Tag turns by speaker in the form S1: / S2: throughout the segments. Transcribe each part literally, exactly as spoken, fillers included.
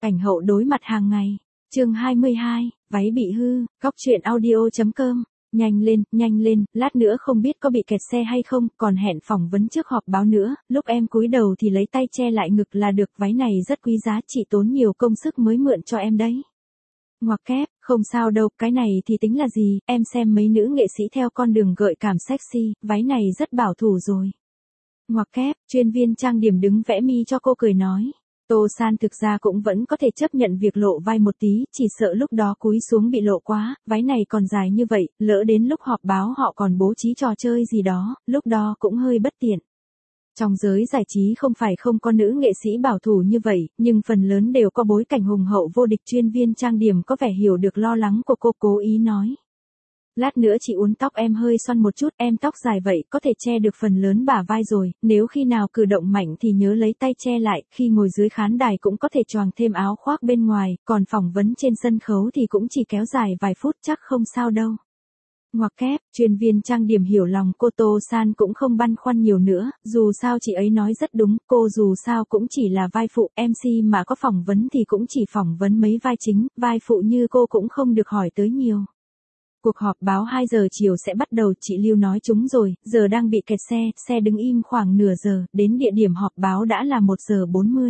S1: Ảnh hậu đối mặt hàng ngày. Chương hai mươi hai, váy bị hư, góc truyện audio.com. Nhanh lên, nhanh lên, lát nữa không biết có bị kẹt xe hay không, còn hẹn phỏng vấn trước họp báo nữa, lúc em cúi đầu thì lấy tay che lại ngực là được, váy này rất quý giá, chị tốn nhiều công sức mới mượn cho em đấy. Ngoặc kép, không sao đâu, cái này thì tính là gì, em xem mấy nữ nghệ sĩ theo con đường gợi cảm sexy, váy này rất bảo thủ rồi. Ngoặc kép, chuyên viên trang điểm đứng vẽ mi cho cô cười nói. Tô San thực ra cũng vẫn có thể chấp nhận việc lộ vai một tí, chỉ sợ lúc đó cúi xuống bị lộ quá, váy này còn dài như vậy, lỡ đến lúc họp báo họ còn bố trí trò chơi gì đó, lúc đó cũng hơi bất tiện. Trong giới giải trí không phải không có nữ nghệ sĩ bảo thủ như vậy, nhưng phần lớn đều có bối cảnh hùng hậu vô địch. Chuyên viên trang điểm có vẻ hiểu được lo lắng của cô, cố ý nói. Lát nữa chị uốn tóc em hơi xoăn một chút, em tóc dài vậy có thể che được phần lớn bả vai rồi, nếu khi nào cử động mạnh thì nhớ lấy tay che lại, khi ngồi dưới khán đài cũng có thể choàng thêm áo khoác bên ngoài, còn phỏng vấn trên sân khấu thì cũng chỉ kéo dài vài phút chắc không sao đâu. Ngoặc kép, chuyên viên trang điểm hiểu lòng cô. Tô San cũng không băn khoăn nhiều nữa, dù sao chị ấy nói rất đúng, cô dù sao cũng chỉ là vai phụ, em xê mà có phỏng vấn thì cũng chỉ phỏng vấn mấy vai chính, vai phụ như cô cũng không được hỏi tới nhiều. Cuộc họp báo hai giờ chiều sẽ bắt đầu, chị Lưu nói chúng rồi, giờ đang bị kẹt xe, xe đứng im khoảng nửa giờ, đến địa điểm họp báo đã là một giờ bốn mươi.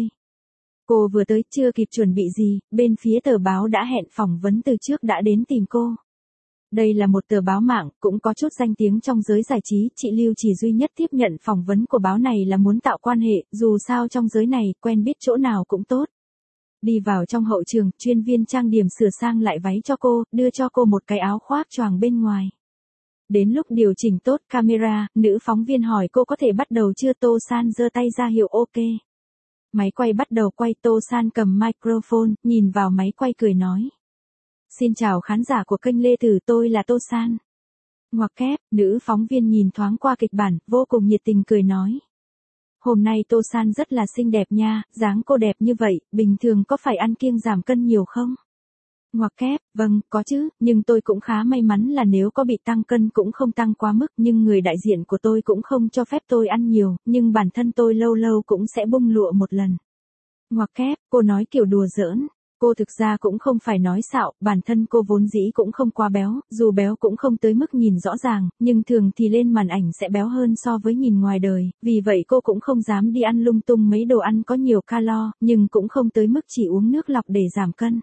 S1: Cô vừa tới, chưa kịp chuẩn bị gì, bên phía tờ báo đã hẹn phỏng vấn từ trước đã đến tìm cô. Đây là một tờ báo mạng, cũng có chút danh tiếng trong giới giải trí, chị Lưu chỉ duy nhất tiếp nhận phỏng vấn của báo này là muốn tạo quan hệ, dù sao trong giới này, quen biết chỗ nào cũng tốt. Đi vào trong hậu trường, chuyên viên trang điểm sửa sang lại váy cho cô, đưa cho cô một cái áo khoác choàng bên ngoài. Đến lúc điều chỉnh tốt camera, nữ phóng viên hỏi cô có thể bắt đầu chưa. Tô San giơ tay ra hiệu ok. Máy quay bắt đầu quay. Tô San cầm microphone, nhìn vào máy quay cười nói. Xin chào khán giả của kênh Lê Tử, tôi là Tô San. Ngoặc kép, nữ phóng viên nhìn thoáng qua kịch bản, vô cùng nhiệt tình cười nói. Hôm nay Tô San rất là xinh đẹp nha, dáng cô đẹp như vậy, bình thường có phải ăn kiêng giảm cân nhiều không? Ngoặc kép, vâng, có chứ, nhưng tôi cũng khá may mắn là nếu có bị tăng cân cũng không tăng quá mức, nhưng người đại diện của tôi cũng không cho phép tôi ăn nhiều, nhưng bản thân tôi lâu lâu cũng sẽ bung lụa một lần. Ngoặc kép, cô nói kiểu đùa giỡn. Cô thực ra cũng không phải nói xạo, bản thân cô vốn dĩ cũng không quá béo, dù béo cũng không tới mức nhìn rõ ràng, nhưng thường thì lên màn ảnh sẽ béo hơn so với nhìn ngoài đời, vì vậy cô cũng không dám đi ăn lung tung mấy đồ ăn có nhiều calo, nhưng cũng không tới mức chỉ uống nước lọc để giảm cân.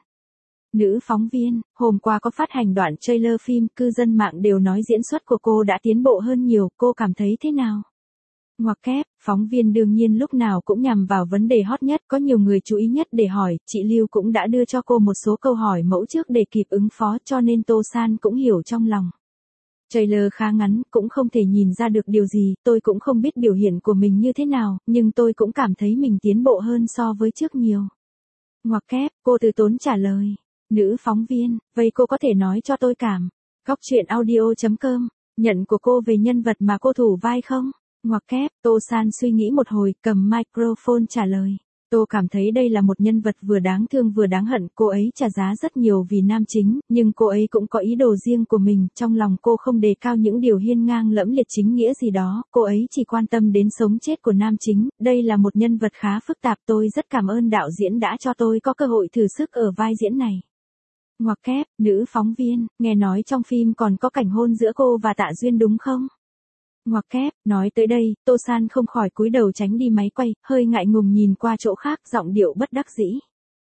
S1: Nữ phóng viên, hôm qua có phát hành đoạn trailer phim, cư dân mạng đều nói diễn xuất của cô đã tiến bộ hơn nhiều, cô cảm thấy thế nào? Ngoặc kép, phóng viên đương nhiên lúc nào cũng nhằm vào vấn đề hot nhất, có nhiều người chú ý nhất để hỏi, chị Lưu cũng đã đưa cho cô một số câu hỏi mẫu trước để kịp ứng phó, cho nên Tô San cũng hiểu trong lòng. Trailer khá ngắn, cũng không thể nhìn ra được điều gì, tôi cũng không biết biểu hiện của mình như thế nào, nhưng tôi cũng cảm thấy mình tiến bộ hơn so với trước nhiều. Ngoặc kép, cô từ tốn trả lời. Nữ phóng viên, vậy cô có thể nói cho tôi cảm, góc truyện audio.com, nhận của cô về nhân vật mà cô thủ vai không? Ngoặc kép, Tô San suy nghĩ một hồi, cầm microphone trả lời. Tôi cảm thấy đây là một nhân vật vừa đáng thương vừa đáng hận, cô ấy trả giá rất nhiều vì nam chính, nhưng cô ấy cũng có ý đồ riêng của mình, trong lòng cô không đề cao những điều hiên ngang lẫm liệt chính nghĩa gì đó, cô ấy chỉ quan tâm đến sống chết của nam chính, đây là một nhân vật khá phức tạp, tôi rất cảm ơn đạo diễn đã cho tôi có cơ hội thử sức ở vai diễn này. Ngoặc kép, nữ phóng viên, nghe nói trong phim còn có cảnh hôn giữa cô và Tạ Duyên đúng không? Ngoặc kép, nói tới đây, Tô San không khỏi cúi đầu tránh đi máy quay, hơi ngại ngùng nhìn qua chỗ khác, giọng điệu bất đắc dĩ.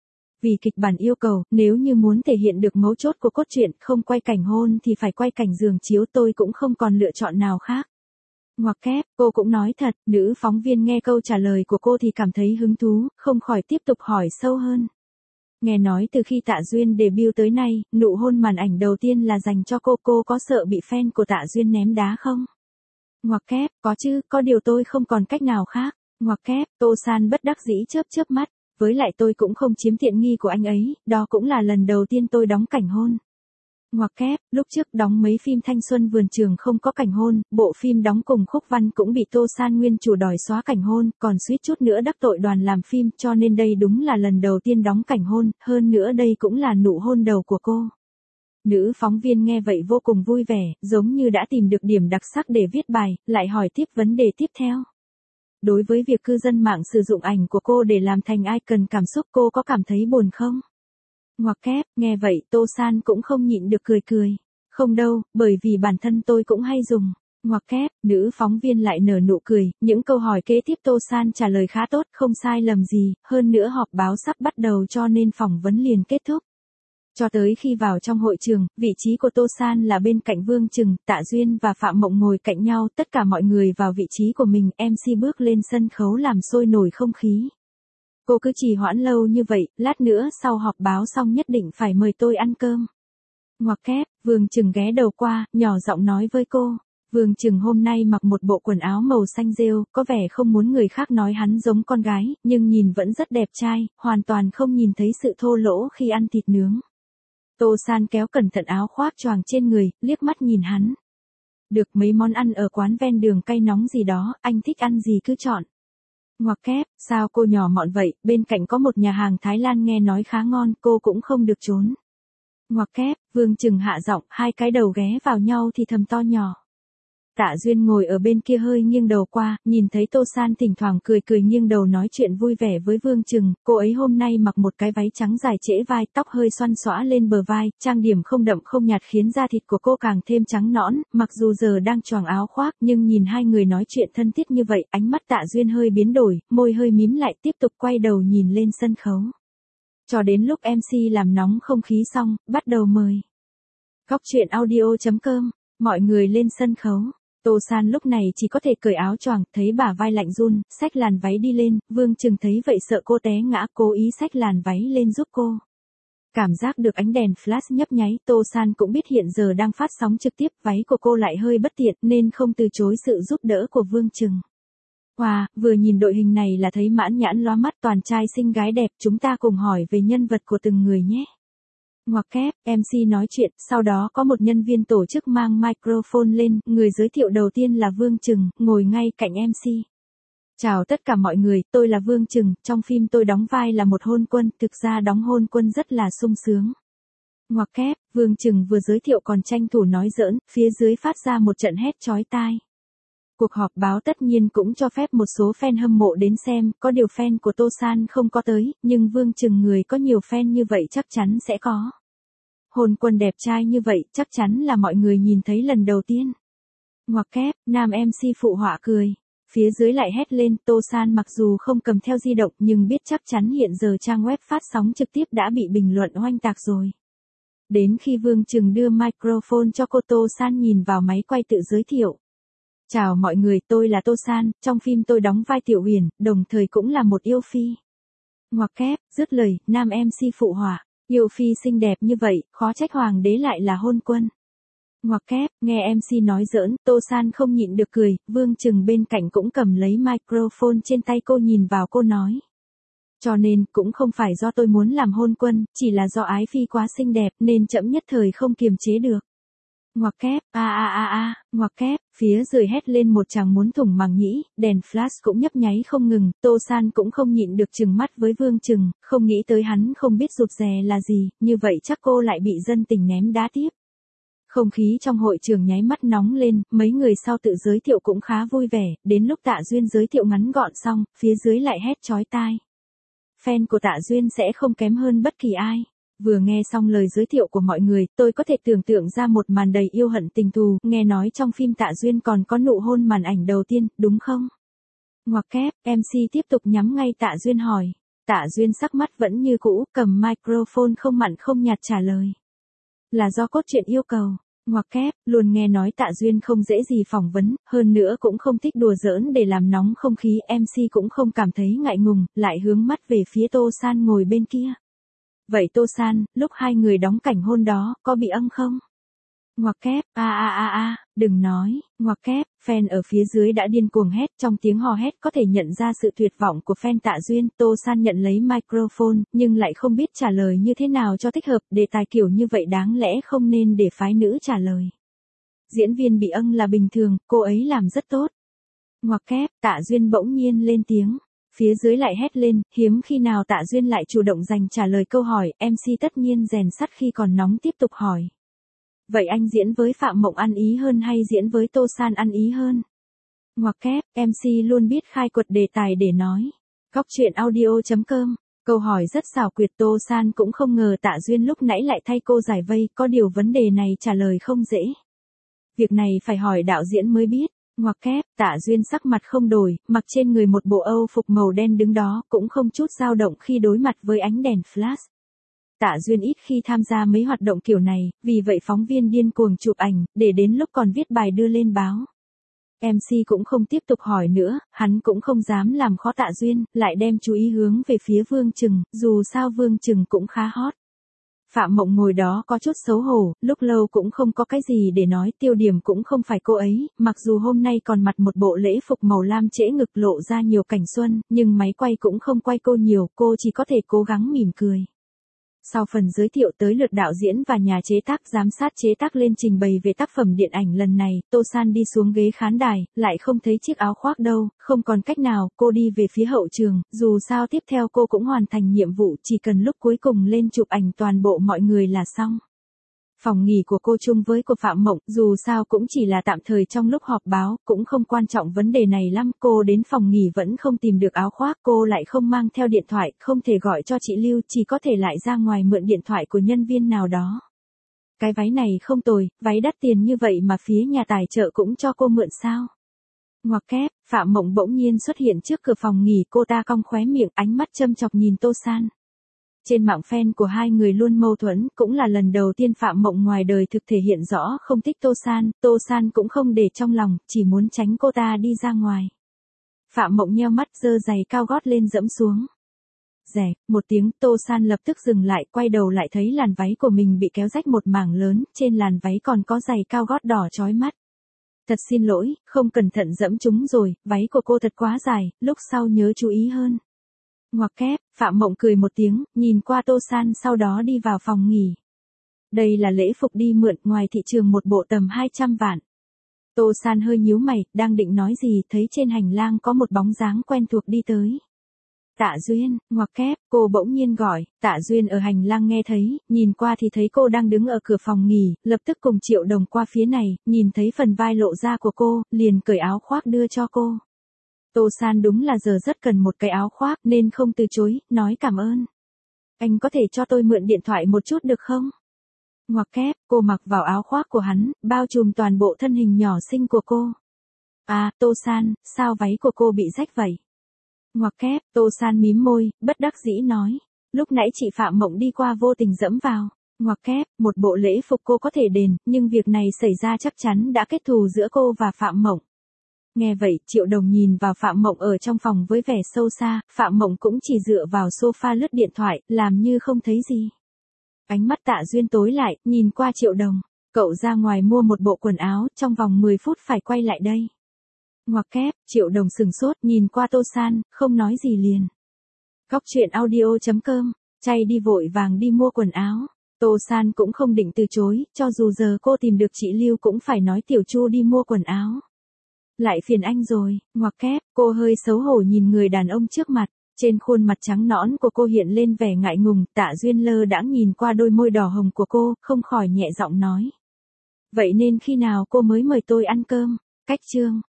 S1: Vì kịch bản yêu cầu, nếu như muốn thể hiện được mấu chốt của cốt truyện, không quay cảnh hôn thì phải quay cảnh giường chiếu, tôi cũng không còn lựa chọn nào khác. Ngoặc kép, cô cũng nói thật, nữ phóng viên nghe câu trả lời của cô thì cảm thấy hứng thú, không khỏi tiếp tục hỏi sâu hơn. Nghe nói từ khi Tạ Duyên debut tới nay, nụ hôn màn ảnh đầu tiên là dành cho cô, cô có sợ bị fan của Tạ Duyên ném đá không? Ngoặc kép, có chứ, có điều tôi không còn cách nào khác. Ngoặc kép, Tô San bất đắc dĩ chớp chớp mắt, với lại tôi cũng không chiếm tiện nghi của anh ấy, đó cũng là lần đầu tiên tôi đóng cảnh hôn. Ngoặc kép, lúc trước đóng mấy phim thanh xuân vườn trường không có cảnh hôn, bộ phim đóng cùng Khúc Văn cũng bị Tô San nguyên chủ đòi xóa cảnh hôn, còn suýt chút nữa đắc tội đoàn làm phim, cho nên đây đúng là lần đầu tiên đóng cảnh hôn, hơn nữa đây cũng là nụ hôn đầu của cô. Nữ phóng viên nghe vậy vô cùng vui vẻ, giống như đã tìm được điểm đặc sắc để viết bài, lại hỏi tiếp vấn đề tiếp theo. đối với việc cư dân mạng sử dụng ảnh của cô để làm thành icon cảm xúc cô có cảm thấy buồn không? Ngoặc kép, nghe vậy Tô San cũng không nhịn được cười cười. Không đâu, bởi vì bản thân tôi cũng hay dùng. Ngoặc kép, nữ phóng viên lại nở nụ cười, những câu hỏi kế tiếp Tô San trả lời khá tốt, không sai lầm gì, hơn nữa họp báo sắp bắt đầu cho nên phỏng vấn liền kết thúc. Cho tới khi vào trong hội trường, vị trí của Tô San là bên cạnh Vương Trừng, Tạ Duyên và Phạm Mộng ngồi cạnh nhau, tất cả mọi người vào vị trí của mình, em xê bước lên sân khấu làm sôi nổi không khí. Cô cứ trì hoãn lâu như vậy, lát nữa sau họp báo xong nhất định phải mời tôi ăn cơm. Ngoặc kép, Vương Trừng ghé đầu qua, nhỏ giọng nói với cô. Vương Trừng hôm nay mặc một bộ quần áo màu xanh rêu, có vẻ không muốn người khác nói hắn giống con gái, nhưng nhìn vẫn rất đẹp trai, hoàn toàn không nhìn thấy sự thô lỗ khi ăn thịt nướng. Tô San kéo cẩn thận áo khoác choàng trên người, liếc mắt nhìn hắn. Được, mấy món ăn ở quán ven đường cay nóng gì đó, anh thích ăn gì cứ chọn. Ngoặc kép, sao cô nhỏ mọn vậy, bên cạnh có một nhà hàng Thái Lan nghe nói khá ngon, cô cũng không được trốn. Ngoặc kép, Vương Trừng hạ giọng, hai cái đầu ghé vào nhau thì thầm to nhỏ. Tạ Duyên ngồi ở bên kia hơi nghiêng đầu qua, nhìn thấy Tô San thỉnh thoảng cười cười nghiêng đầu nói chuyện vui vẻ với Vương Trừng, cô ấy hôm nay mặc một cái váy trắng dài trễ vai, tóc hơi xoăn xõa lên bờ vai, trang điểm không đậm không nhạt khiến da thịt của cô càng thêm trắng nõn, mặc dù giờ đang choàng áo khoác nhưng nhìn hai người nói chuyện thân thiết như vậy, ánh mắt Tạ Duyên hơi biến đổi, môi hơi mím lại tiếp tục quay đầu nhìn lên sân khấu. Cho đến lúc em xê làm nóng không khí xong, bắt đầu mời. Góc truyện audio chấm com, mọi người lên sân khấu. Tô San lúc này chỉ có thể cởi áo choàng, thấy bả vai lạnh run, xách làn váy đi lên, Vương Trừng thấy vậy sợ cô té ngã, cố ý xách làn váy lên giúp cô. Cảm giác được ánh đèn flash nhấp nháy, Tô San cũng biết hiện giờ đang phát sóng trực tiếp, váy của cô lại hơi bất tiện nên không từ chối sự giúp đỡ của Vương Trừng. Wow, vừa nhìn đội hình này là thấy mãn nhãn lóa mắt, toàn trai xinh gái đẹp, chúng ta cùng hỏi về nhân vật của từng người nhé. Ngoặc kép, em xê nói chuyện, sau đó có một nhân viên tổ chức mang microphone lên, người giới thiệu đầu tiên là Vương Trừng, ngồi ngay cạnh em xê. Chào tất cả mọi người, tôi là Vương Trừng, trong phim tôi đóng vai là một hôn quân, thực ra đóng hôn quân rất là sung sướng. Ngoặc kép, Vương Trừng vừa giới thiệu còn tranh thủ nói giỡn, phía dưới phát ra một trận hét chói tai. Cuộc họp báo tất nhiên cũng cho phép một số fan hâm mộ đến xem, có điều fan của Tô San không có tới, nhưng Vương Trừng người có nhiều fan như vậy chắc chắn sẽ có. Hôn quân đẹp trai như vậy, chắc chắn là mọi người nhìn thấy lần đầu tiên. Ngoặc kép, nam em xê phụ họa cười. Phía dưới lại hét lên, Tô San mặc dù không cầm theo di động nhưng biết chắc chắn hiện giờ trang web phát sóng trực tiếp đã bị bình luận oanh tạc rồi. Đến khi Vương Trừng đưa microphone cho cô, Tô San nhìn vào máy quay tự giới thiệu. Chào mọi người, tôi là Tô San, trong phim tôi đóng vai Tiểu Huyền, đồng thời cũng là một yêu phi. Ngoặc kép, dứt lời, nam em xê phụ họa. Yêu phi xinh đẹp như vậy, khó trách hoàng đế lại là hôn quân. Ngoặc kép, nghe em xê nói giỡn, Tô San không nhịn được cười, Vương Trừng bên cạnh cũng cầm lấy microphone trên tay cô nhìn vào cô nói. Cho nên, cũng không phải do tôi muốn làm hôn quân, chỉ là do ái phi quá xinh đẹp nên chậm nhất thời không kiềm chế được. Ngoặc kép, a a a a, ngoặc kép, phía dưới hét lên một chàng muốn thủng màng nhĩ, đèn flash cũng nhấp nháy không ngừng, Tô San cũng không nhịn được trừng mắt với Vương Trừng, không nghĩ tới hắn không biết rụt rè là gì, như vậy chắc cô lại bị dân tình ném đá tiếp. Không khí trong hội trường nháy mắt nóng lên, mấy người sau tự giới thiệu cũng khá vui vẻ, đến lúc Tạ Duyên giới thiệu ngắn gọn xong, phía dưới lại hét chói tai. Fan của Tạ Duyên sẽ không kém hơn bất kỳ ai. Vừa nghe xong lời giới thiệu của mọi người, tôi có thể tưởng tượng ra một màn đầy yêu hận tình thù, nghe nói trong phim Tạ Duyên còn có nụ hôn màn ảnh đầu tiên, đúng không? Ngoặc kép, em xê tiếp tục nhắm ngay Tạ Duyên hỏi. Tạ Duyên sắc mắt vẫn như cũ, cầm microphone không mặn không nhạt trả lời. Là do cốt truyện yêu cầu. Ngoặc kép, luôn nghe nói Tạ Duyên không dễ gì phỏng vấn, hơn nữa cũng không thích đùa giỡn để làm nóng không khí, em xê cũng không cảm thấy ngại ngùng, lại hướng mắt về phía Tô San ngồi bên kia. Vậy Tô San, lúc hai người đóng cảnh hôn đó, có bị âng không? Ngoặc kép, a a a a, đừng nói, ngoặc kép, fan ở phía dưới đã điên cuồng hét, trong tiếng hò hét có thể nhận ra sự tuyệt vọng của fan Tạ Duyên, Tô San nhận lấy microphone, nhưng lại không biết trả lời như thế nào cho thích hợp, đề tài kiểu như vậy đáng lẽ không nên để phái nữ trả lời. Diễn viên bị âng là bình thường, cô ấy làm rất tốt. Ngoặc kép, Tạ Duyên bỗng nhiên lên tiếng. Phía dưới lại hét lên, hiếm khi nào Tạ Duyên lại chủ động dành trả lời câu hỏi, em xê tất nhiên rèn sắt khi còn nóng tiếp tục hỏi. Vậy anh diễn với Phạm Mộng ăn ý hơn hay diễn với Tô San ăn ý hơn? Ngoặc kép, em xê luôn biết khai quật đề tài để nói. Góc truyện audio.com. Câu hỏi rất xảo quyệt, Tô San cũng không ngờ Tạ Duyên lúc nãy lại thay cô giải vây, có điều vấn đề này trả lời không dễ. Việc này phải hỏi đạo diễn mới biết. Ngoặc kép, Tạ Duyên sắc mặt không đổi, mặc trên người một bộ Âu phục màu đen đứng đó, cũng không chút dao động khi đối mặt với ánh đèn flash. Tạ Duyên ít khi tham gia mấy hoạt động kiểu này, vì vậy phóng viên điên cuồng chụp ảnh, để đến lúc còn viết bài đưa lên báo. em xê cũng không tiếp tục hỏi nữa, hắn cũng không dám làm khó Tạ Duyên, lại đem chú ý hướng về phía Vương Trừng, dù sao Vương Trừng cũng khá hot. Phạm Mộng ngồi đó có chút xấu hổ, lúc lâu cũng không có cái gì để nói, tiêu điểm cũng không phải cô ấy, mặc dù hôm nay còn mặc một bộ lễ phục màu lam trễ ngực lộ ra nhiều cảnh xuân, nhưng máy quay cũng không quay cô nhiều, cô chỉ có thể cố gắng mỉm cười. Sau phần giới thiệu tới lượt đạo diễn và nhà chế tác giám sát chế tác lên trình bày về tác phẩm điện ảnh lần này, Tô San đi xuống ghế khán đài, lại không thấy chiếc áo khoác đâu, không còn cách nào, cô đi về phía hậu trường, dù sao tiếp theo cô cũng hoàn thành nhiệm vụ, chỉ cần lúc cuối cùng lên chụp ảnh toàn bộ mọi người là xong. Phòng nghỉ của cô chung với của Phạm Mộng, dù sao cũng chỉ là tạm thời trong lúc họp báo, cũng không quan trọng vấn đề này lắm, cô đến phòng nghỉ vẫn không tìm được áo khoác, cô lại không mang theo điện thoại, không thể gọi cho chị Lưu, chỉ có thể lại ra ngoài mượn điện thoại của nhân viên nào đó. Cái váy này không tồi, váy đắt tiền như vậy mà phía nhà tài trợ cũng cho cô mượn sao? Ngoặc kép, Phạm Mộng bỗng nhiên xuất hiện trước cửa phòng nghỉ, cô ta cong khóe miệng, ánh mắt châm chọc nhìn Tô San. Trên mạng fan của hai người luôn mâu thuẫn, cũng là lần đầu tiên Phạm Mộng ngoài đời thực thể hiện rõ không thích Tô San, Tô San cũng không để trong lòng, chỉ muốn tránh cô ta đi ra ngoài. Phạm Mộng nheo mắt giơ giày cao gót lên dẫm xuống. Rẻ, một tiếng, Tô San lập tức dừng lại, quay đầu lại thấy làn váy của mình bị kéo rách một mảng lớn, trên làn váy còn có giày cao gót đỏ chói mắt. Thật xin lỗi, không cẩn thận dẫm chúng rồi, váy của cô thật quá dài, lúc sau nhớ chú ý hơn. Ngoặc kép, Phạm Mộng cười một tiếng, nhìn qua Tô San sau đó đi vào phòng nghỉ. Đây là lễ phục đi mượn, ngoài thị trường một bộ tầm hai trăm vạn. Tô San hơi nhíu mày, đang định nói gì, thấy trên hành lang có một bóng dáng quen thuộc đi tới. Tạ Duyên, ngoặc kép, cô bỗng nhiên gọi, Tạ Duyên ở hành lang nghe thấy, nhìn qua thì thấy cô đang đứng ở cửa phòng nghỉ, lập tức cùng Triệu Đồng qua phía này, nhìn thấy phần vai lộ ra của cô, liền cởi áo khoác đưa cho cô. Tô San đúng là giờ rất cần một cái áo khoác nên không từ chối, nói cảm ơn. Anh có thể cho tôi mượn điện thoại một chút được không? Ngoặc kép, cô mặc vào áo khoác của hắn, bao trùm toàn bộ thân hình nhỏ xinh của cô. À, Tô San, sao váy của cô bị rách vậy? Ngoặc kép, Tô San mím môi, bất đắc dĩ nói. Lúc nãy chị Phạm Mộng đi qua vô tình dẫm vào. Ngoặc kép, một bộ lễ phục cô có thể đền, nhưng việc này xảy ra chắc chắn đã kết thù giữa cô và Phạm Mộng. Nghe vậy, Triệu Đồng nhìn vào Phạm Mộng ở trong phòng với vẻ sâu xa, Phạm Mộng cũng chỉ dựa vào sofa lướt điện thoại, làm như không thấy gì. Ánh mắt Tạ Duyên tối lại, nhìn qua Triệu Đồng, cậu ra ngoài mua một bộ quần áo, trong vòng mười phút phải quay lại đây. Ngoặc kép, Triệu Đồng sừng sốt, nhìn qua Tô San, không nói gì liền. Góc truyện audio.com, chay đi vội vàng đi mua quần áo. Tô San cũng không định từ chối, cho dù giờ cô tìm được chị Lưu cũng phải nói Tiểu Chu đi mua quần áo. Lại phiền anh rồi, ngoặc kép, cô hơi xấu hổ nhìn người đàn ông trước mặt, trên khuôn mặt trắng nõn của cô hiện lên vẻ ngại ngùng, Tạ Duyên lơ đãng nhìn qua đôi môi đỏ hồng của cô, không khỏi nhẹ giọng nói. Vậy nên khi nào cô mới mời tôi ăn cơm? Cách chương.